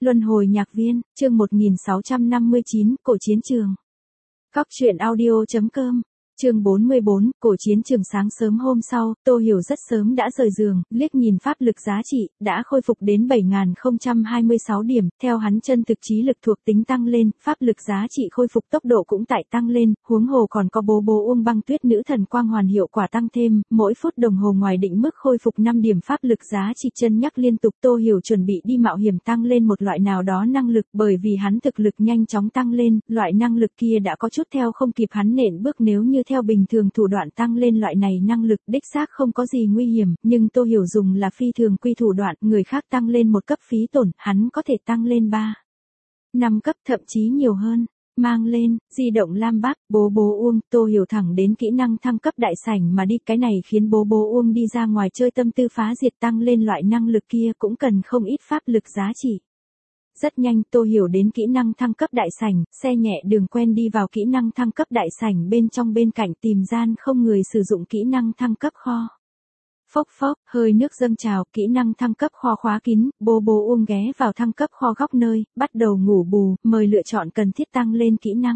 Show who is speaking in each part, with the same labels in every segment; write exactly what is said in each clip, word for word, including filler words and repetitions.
Speaker 1: Luân hồi nhạc viên, chương một nghìn sáu trăm năm mươi chín, cổ chiến trường. Cóc truyện audio chấm com, chương bốn mươi bốn, cổ chiến trường. Sáng sớm hôm sau, Tô Hiểu rất sớm đã rời giường, liếc nhìn pháp lực giá trị, đã khôi phục đến bảy nghìn không trăm hai mươi sáu điểm, theo hắn chân thực trí lực thuộc tính tăng lên, pháp lực giá trị khôi phục tốc độ cũng tại tăng lên, huống hồ còn có bố bố Uông Băng Tuyết nữ thần quang hoàn hiệu quả tăng thêm, mỗi phút đồng hồ ngoài định mức khôi phục năm điểm pháp lực giá trị. Chân nhắc liên tục. Tô Hiểu chuẩn bị đi mạo hiểm tăng lên một loại nào đó năng lực, bởi vì hắn thực lực nhanh chóng tăng lên, loại năng lực kia đã có chút theo không kịp hắn nện bước. Nếu như theo bình thường thủ đoạn tăng lên loại này năng lực đích xác không có gì nguy hiểm, nhưng Tô Hiểu dùng là phi thường quy thủ đoạn, người khác tăng lên một cấp phí tổn, hắn có thể tăng lên ba, năm cấp thậm chí nhiều hơn. Mang lên, di động Lam Bác, bố bố Uông, Tô Hiểu thẳng đến kỹ năng thăng cấp đại sảnh mà đi, cái này khiến bố bố Uông đi ra ngoài chơi tâm tư phá diệt. Tăng lên loại năng lực kia cũng cần không ít pháp lực giá trị. Rất nhanh Tô Hiểu đến kỹ năng thăng cấp đại sảnh, xe nhẹ đường quen đi vào kỹ năng thăng cấp đại sảnh bên trong, bên cạnh tìm gian không người sử dụng kỹ năng thăng cấp kho. Phốc phốc, hơi nước dâng trào, kỹ năng thăng cấp kho khóa kín, bố bố Uông ghé vào thăng cấp kho góc nơi, bắt đầu ngủ bù, mời lựa chọn cần thiết tăng lên kỹ năng.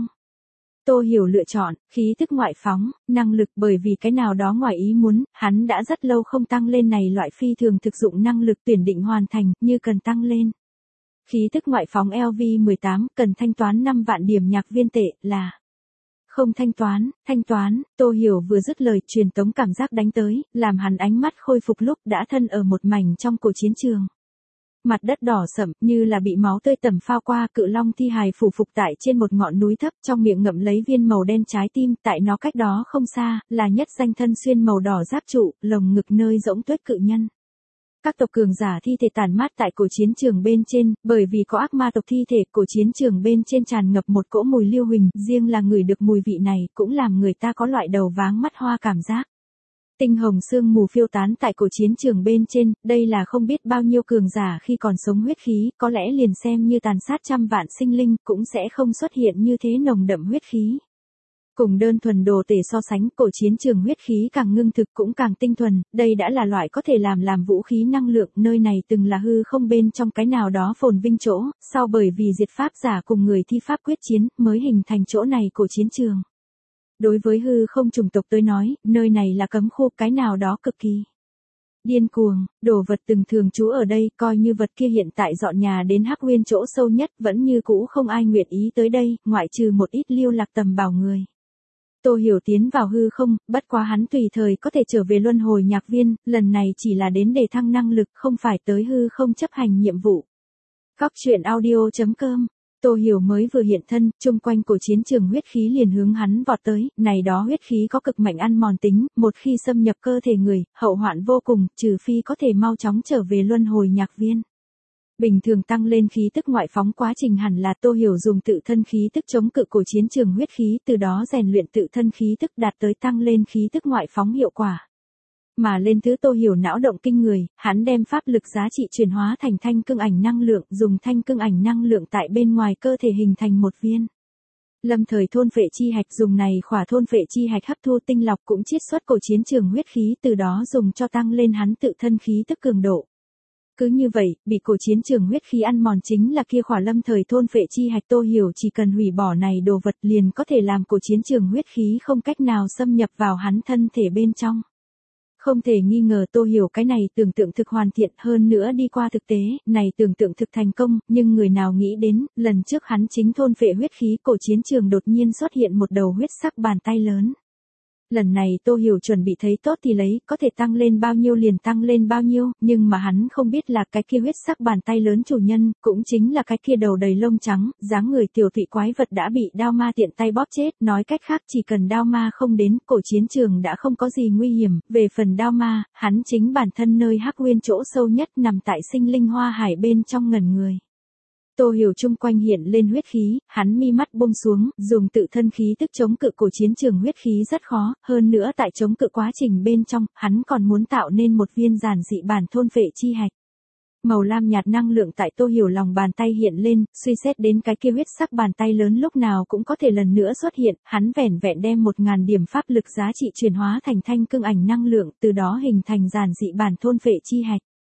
Speaker 1: Tô Hiểu lựa chọn, khí tức ngoại phóng, năng lực, bởi vì cái nào đó ngoài ý muốn, hắn đã rất lâu không tăng lên này loại phi thường thực dụng năng lực, tuyển định hoàn thành, như cần tăng lên. Khí tức ngoại phóng L V mười tám, cần thanh toán năm vạn điểm nhạc viên tệ, là không thanh toán, thanh toán. Tô Hiểu vừa dứt lời, truyền tống cảm giác đánh tới, làm hắn ánh mắt khôi phục lúc đã thân ở một mảnh trong cổ chiến trường. Mặt đất đỏ sẫm, như là bị máu tươi tẩm phao qua, cự long thi hài phủ phục tại trên một ngọn núi thấp, trong miệng ngậm lấy viên màu đen trái tim, tại nó cách đó không xa, là nhất danh thân xuyên màu đỏ giáp trụ, lồng ngực nơi rỗng tuếch cự nhân. Các tộc cường giả thi thể tàn mát tại cổ chiến trường bên trên, bởi vì có ác ma tộc thi thể, cổ chiến trường bên trên tràn ngập một cỗ mùi lưu huỳnh, riêng là ngửi được mùi vị này, cũng làm người ta có loại đầu váng mắt hoa cảm giác. Tinh hồng sương mù phiêu tán tại cổ chiến trường bên trên, đây là không biết bao nhiêu cường giả khi còn sống huyết khí, có lẽ liền xem như tàn sát trăm vạn sinh linh, cũng sẽ không xuất hiện như thế nồng đậm huyết khí. Cùng đơn thuần đồ tể so sánh, cổ chiến trường huyết khí càng ngưng thực cũng càng tinh thuần, đây đã là loại có thể làm làm vũ khí năng lượng, nơi này từng là hư không bên trong cái nào đó phồn vinh chỗ, sau bởi vì diệt pháp giả cùng người thi pháp quyết chiến, mới hình thành chỗ này cổ chiến trường. Đối với hư không chủng tộc tới nói, nơi này là cấm khu, cái nào đó cực kỳ điên cuồng, đồ vật từng thường trú ở đây, coi như vật kia hiện tại dọn nhà đến Hắc Nguyên chỗ sâu nhất, vẫn như cũ không ai nguyện ý tới đây, ngoại trừ một ít lưu lạc tầm bảo người. Tô Hiểu tiến vào hư không, bất quá hắn tùy thời có thể trở về luân hồi nhạc viên, lần này chỉ là đến đề thăng năng lực, không phải tới hư không chấp hành nhiệm vụ. Cóc truyện audio chấm com. Tô Hiểu mới vừa hiện thân, chung quanh cổ chiến trường huyết khí liền hướng hắn vọt tới, này đó huyết khí có cực mạnh ăn mòn tính, một khi xâm nhập cơ thể người, hậu hoạn vô cùng, trừ phi có thể mau chóng trở về luân hồi nhạc viên. Bình thường tăng lên khí tức ngoại phóng quá trình hẳn là Tô Hiểu dùng tự thân khí tức chống cự cổ chiến trường huyết khí, từ đó rèn luyện tự thân khí tức đạt tới tăng lên khí tức ngoại phóng hiệu quả. Mà lên thứ Tô Hiểu não động kinh người, hắn đem pháp lực giá trị chuyển hóa thành thanh cương ảnh năng lượng, dùng thanh cương ảnh năng lượng tại bên ngoài cơ thể hình thành một viên lâm thời thôn phệ chi hạch, dùng này khỏa thôn phệ chi hạch hấp thu tinh lọc cũng chiết xuất cổ chiến trường huyết khí, từ đó dùng cho tăng lên hắn tự thân khí tức cường độ. Cứ như vậy, bị cổ chiến trường huyết khí ăn mòn chính là kia khỏa lâm thời thôn phệ chi hạch. Tô Hiểu chỉ cần hủy bỏ này đồ vật liền có thể làm cổ chiến trường huyết khí không cách nào xâm nhập vào hắn thân thể bên trong. Không thể nghi ngờ Tô Hiểu cái này tưởng tượng thực hoàn thiện, hơn nữa đi qua thực tế, này tưởng tượng thực thành công, nhưng người nào nghĩ đến, lần trước hắn chính thôn phệ huyết khí, cổ chiến trường đột nhiên xuất hiện một đầu huyết sắc bàn tay lớn. Lần này Tô Hiểu chuẩn bị thấy tốt thì lấy, có thể tăng lên bao nhiêu liền tăng lên bao nhiêu, nhưng mà hắn không biết là cái kia huyết sắc bàn tay lớn chủ nhân, cũng chính là cái kia đầu đầy lông trắng, dáng người tiểu thụy quái vật đã bị đao ma tiện tay bóp chết, nói cách khác chỉ cần đao ma không đến, cổ chiến trường đã không có gì nguy hiểm, về phần đao ma, hắn chính bản thân nơi Hắc Nguyên chỗ sâu nhất nằm tại sinh linh hoa hải bên trong ngẩn người. Tô Hiểu chung quanh hiện lên huyết khí, hắn mi mắt buông xuống, dùng tự thân khí tức chống cự cổ chiến trường huyết khí rất khó, hơn nữa tại chống cự quá trình bên trong, hắn còn muốn tạo nên một viên giản dị bản thôn phệ chi hạch. Màu lam nhạt năng lượng tại Tô Hiểu lòng bàn tay hiện lên, suy xét đến cái kia huyết sắc bàn tay lớn lúc nào cũng có thể lần nữa xuất hiện, hắn vẻn vẹn đem một ngàn điểm pháp lực giá trị chuyển hóa thành thanh cương ảnh năng lượng, từ đó hình thành giản dị bản thôn phệ chi hạch.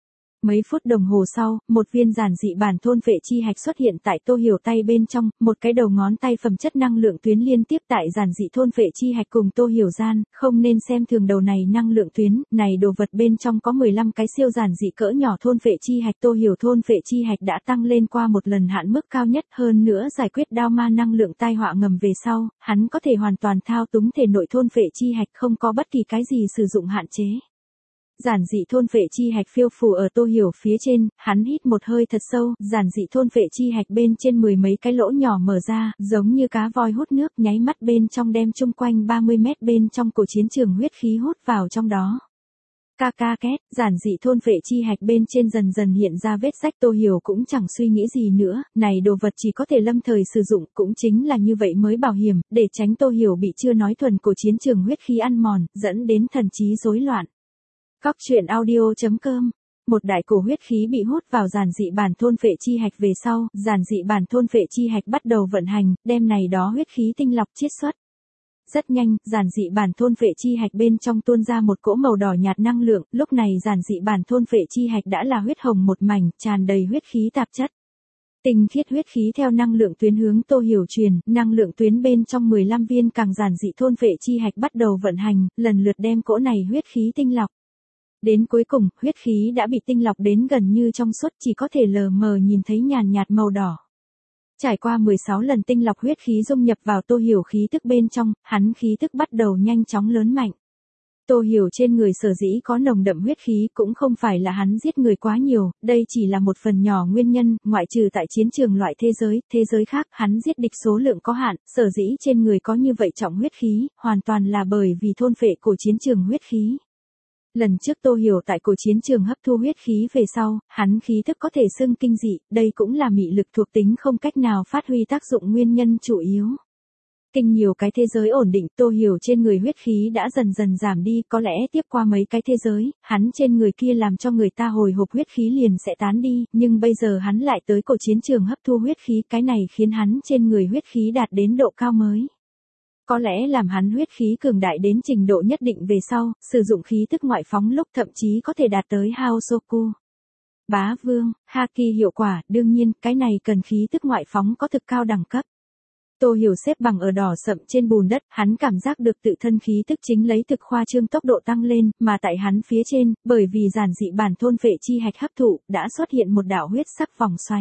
Speaker 1: Mấy phút đồng hồ sau, một viên giản dị bản thôn vệ chi hạch xuất hiện tại Tô Hiểu tay bên trong, một cái đầu ngón tay phẩm chất năng lượng tuyến liên tiếp tại giản dị thôn vệ chi hạch cùng Tô Hiểu gian, không nên xem thường đầu này năng lượng tuyến, này đồ vật bên trong có mười lăm cái siêu giản dị cỡ nhỏ thôn vệ chi hạch. Tô Hiểu thôn vệ chi hạch đã tăng lên qua một lần hạn mức cao nhất, hơn nữa giải quyết đao ma năng lượng tai họa ngầm về sau, hắn có thể hoàn toàn thao túng thể nội thôn vệ chi hạch, không có bất kỳ cái gì sử dụng hạn chế. Giản dị thôn vệ chi hạch phiêu phù ở Tô Hiểu phía trên, hắn hít một hơi thật sâu, giản dị thôn vệ chi hạch bên trên mười mấy cái lỗ nhỏ mở ra, giống như cá voi hút nước, nháy mắt bên trong đem chung quanh ba mươi mét bên trong cổ chiến trường huyết khí hút vào trong đó. Ca ca két, giản dị thôn vệ chi hạch bên trên dần dần hiện ra vết rách. Tô Hiểu cũng chẳng suy nghĩ gì nữa, này đồ vật chỉ có thể lâm thời sử dụng, cũng chính là như vậy mới bảo hiểm, để tránh Tô Hiểu bị chưa nói thuần cổ chiến trường huyết khí ăn mòn, dẫn đến thần trí rối loạn. Cóc truyện audio chấm com. Một đại cổ huyết khí bị hút vào giản dị bản thôn vệ chi hạch về sau, giản dị bản thôn vệ chi hạch bắt đầu vận hành, đem này đó huyết khí tinh lọc chiết xuất. Rất nhanh, giản dị bản thôn vệ chi hạch bên trong tuôn ra một cỗ màu đỏ nhạt năng lượng, lúc này giản dị bản thôn vệ chi hạch đã là huyết hồng một mảnh, tràn đầy huyết khí tạp chất. Tinh khiết huyết khí theo năng lượng tuyến hướng Tô Hiểu truyền, năng lượng tuyến bên trong mười lăm viên càng giản dị thôn vệ chi hạch bắt đầu vận hành, lần lượt đem cỗ này huyết khí tinh lọc. Đến cuối cùng, huyết khí đã bị tinh lọc đến gần như trong suốt, chỉ có thể lờ mờ nhìn thấy nhàn nhạt màu đỏ. Trải qua mười sáu lần tinh lọc huyết khí dung nhập vào Tô Hiểu khí tức bên trong, hắn khí tức bắt đầu nhanh chóng lớn mạnh. Tô Hiểu trên người sở dĩ có nồng đậm huyết khí cũng không phải là hắn giết người quá nhiều, đây chỉ là một phần nhỏ nguyên nhân, ngoại trừ tại chiến trường loại thế giới, thế giới khác, hắn giết địch số lượng có hạn, sở dĩ trên người có như vậy trọng huyết khí, hoàn toàn là bởi vì thôn phệ cổ chiến trường huyết khí. Lần trước Tô Hiểu tại cổ chiến trường hấp thu huyết khí về sau, hắn khí thức có thể xưng kinh dị, đây cũng là mị lực thuộc tính không cách nào phát huy tác dụng nguyên nhân chủ yếu. Kinh nhiều cái thế giới ổn định, Tô Hiểu trên người huyết khí đã dần dần giảm đi, có lẽ tiếp qua mấy cái thế giới, hắn trên người kia làm cho người ta hồi hộp huyết khí liền sẽ tán đi, nhưng bây giờ hắn lại tới cổ chiến trường hấp thu huyết khí, cái này khiến hắn trên người huyết khí đạt đến độ cao mới. Có lẽ làm hắn huyết khí cường đại đến trình độ nhất định về sau, sử dụng khí tức ngoại phóng lúc thậm chí có thể đạt tới Haosoku. Bá vương, Haki hiệu quả, đương nhiên, cái này cần khí tức ngoại phóng có thực cao đẳng cấp. Tô Hiểu xếp bằng ở đỏ sậm trên bùn đất, hắn cảm giác được tự thân khí tức chính lấy thực khoa trương tốc độ tăng lên, mà tại hắn phía trên, bởi vì giản dị bản thôn vệ chi hạch hấp thụ, đã xuất hiện một đạo huyết sắc vòng xoáy.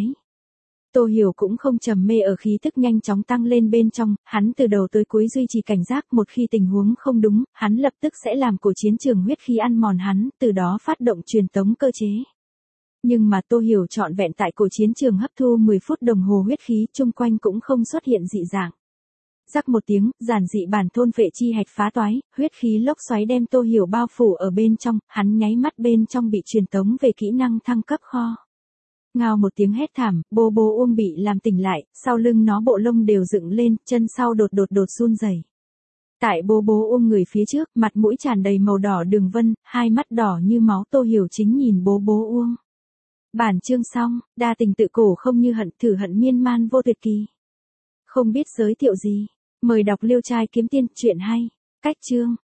Speaker 1: Tô Hiểu cũng không trầm mê ở khí tức nhanh chóng tăng lên bên trong, hắn từ đầu tới cuối duy trì cảnh giác, một khi tình huống không đúng, hắn lập tức sẽ làm cổ chiến trường huyết khí ăn mòn hắn, từ đó phát động truyền tống cơ chế. Nhưng mà Tô Hiểu trọn vẹn tại cổ chiến trường hấp thu mười phút đồng hồ huyết khí, chung quanh cũng không xuất hiện dị dạng. Rắc một tiếng, giản dị bản thôn vệ chi hạch phá toái, huyết khí lốc xoáy đem Tô Hiểu bao phủ ở bên trong, hắn nháy mắt bên trong bị truyền tống về kỹ năng thăng cấp kho. Ngao một tiếng hét thảm, bố bố Uông bị làm tỉnh lại, sau lưng nó bộ lông đều dựng lên, chân sau đột đột đột run rẩy. Tại bố bố Uông người phía trước, mặt mũi tràn đầy màu đỏ đường vân, hai mắt đỏ như máu. Tô Hiểu chính nhìn bố bố Uông. Bản chương xong, đa tình tự cổ không như hận, thử hận miên man vô tuyệt kỳ. Không biết giới thiệu gì, mời đọc Liêu Trai Kiếm Tiên, truyện hay. Cách chương.